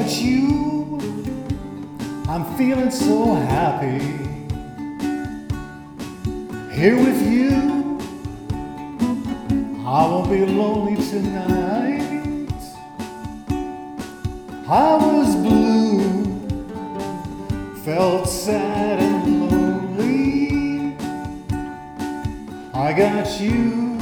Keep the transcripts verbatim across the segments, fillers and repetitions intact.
got you, I'm feeling so happy. Here with you, I won't be lonely tonight. I was blue, felt sad and lonely. I got you,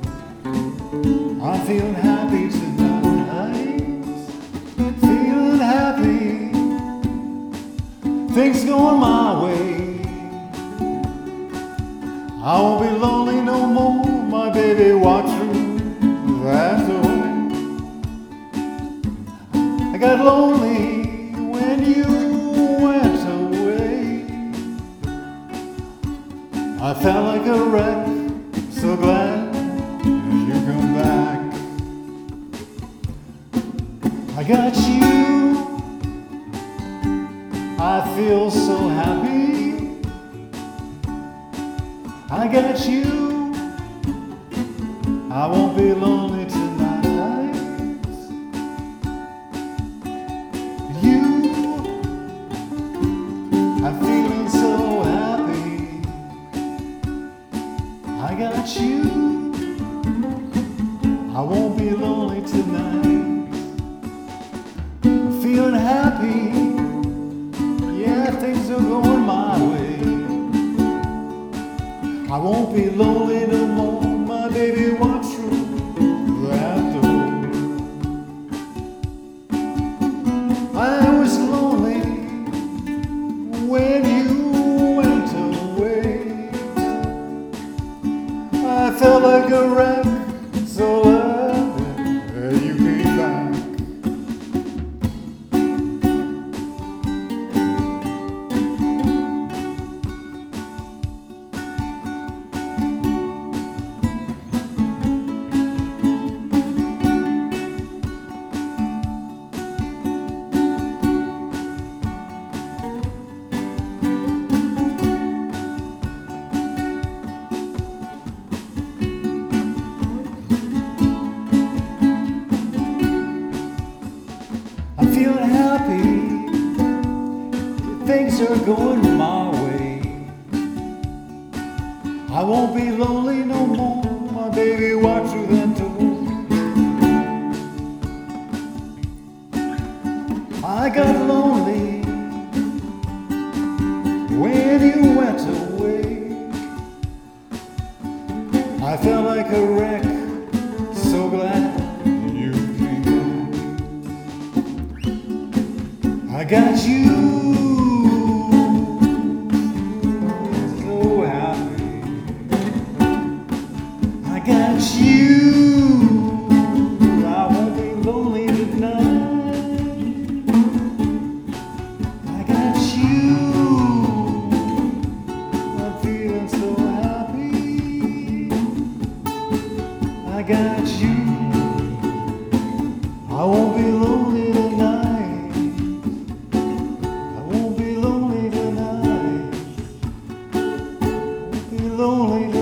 I'm feeling happy tonight. Feeling happy, things going my way. I won't be lonely no more, my baby walked through that door. I got lonely when you went away. I felt like a wreck, so glad you come back. I got you, I feel so happy. I got you, I won't be lonely tonight. You, I'm feeling so happy. I got you, I won't be lonely tonight. I'm feeling happy, yeah, things are going my way. I won't be lonely no more, my baby walks through that door. I was lonely when you went away. I felt like a wreck, so glad you came back. I'm feeling happy, things are going my way. I won't be lonely no more, my baby walked through that door. I got lonely when you went away. I felt like a wreck, so glad you came back. I got you, so happy. I got you, I won't be lonely tonight. I got you, I'm feeling so happy. I got you, I won't be lonely tonight. Lonely